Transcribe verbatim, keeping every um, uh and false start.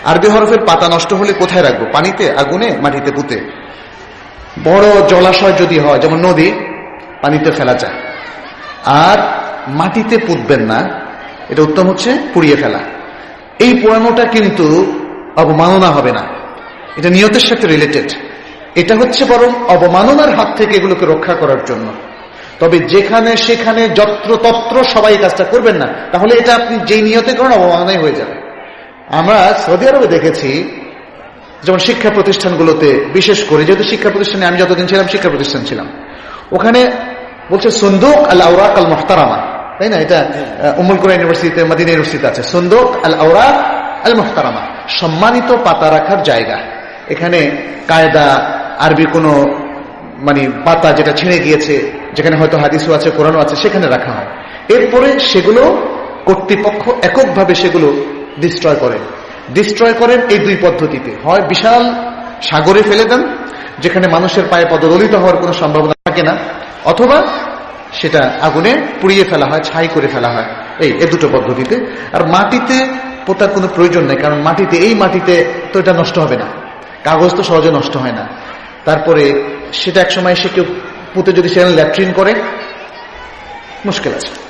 আরবি হরফের পাতা নষ্ট হলে কোথায় রাখবো? পানিতে, আগুনে, মাটিতে পুঁতে। বড় জলাশয় যদি হয়, যেমন নদী, পানিতে ফেলা যায়। আর মাটিতে পুঁতবেন না, এটা উত্তম হচ্ছে পুড়িয়ে ফেলা। এই পোড়ানোটা কিন্তু অবমাননা হবে না, এটা নিয়তের সাথে রিলেটেড। এটা হচ্ছে বরং অবমাননার হাত থেকে এগুলোকে রক্ষা করার জন্য। তবে যেখানে সেখানে যত্রতত্র সবাই কাজটা করবেন না, তাহলে এটা আপনি যেই নিয়তে করেন অবমাননাই হয়ে যাবে। আমরা সৌদি আরবে দেখেছি, যেমন শিক্ষা প্রতিষ্ঠানগুলোতে, বিশেষ করে যেহেতু শিক্ষা প্রতিষ্ঠানে আমি যতদিন ছিলাম শিক্ষা প্রতিষ্ঠান ছিলাম, ওখানে বলছে সুন্দুক আল আওরাক আল মুহতারামা, তাই না? এটা উম্মুল কুরা ইউনিভার্সিটিতে, মদিনা ইউনিভার্সিটিতে আছে, সুন্দুক আল আওরাক আল মুহতারামা, সম্মানিত পাতা রাখার জায়গা। এখানে কায়দা, আরবি কোনো মানে পাতা যেটা ছিঁড়ে গিয়েছে, যেখানে হয়তো হাদিসও আছে, কোরআনও আছে, সেখানে রাখা হয়। এরপরে সেগুলো কর্তৃপক্ষ এককভাবে সেগুলো ডিস্ট্রয় করেন। ডিস্ট্রয় করেন এই দুই পদ্ধতিতে, হয় বিশাল সাগরে ফেলে দেন যেখানে মানুষের পায়ে পদদলিত হওয়ার কোনো সম্ভাবনা থাকে না, অথবা সেটা আগুনে পুড়িয়ে ফেলা হয়, ছাই করে ফেলা হয়। এই এ দুটো পদ্ধতিতে। আর মাটিতে পোতার কোনো প্রয়োজন নেই, কারণ মাটিতে, এই মাটিতে তো এটা নষ্ট হবে না, কাগজ তো সহজে নষ্ট হয় না। তারপরে সেটা এক সময় সে কেউ পুঁতে যদি সেখানে ল্যাট্রিন করে, মুশকিল আছে।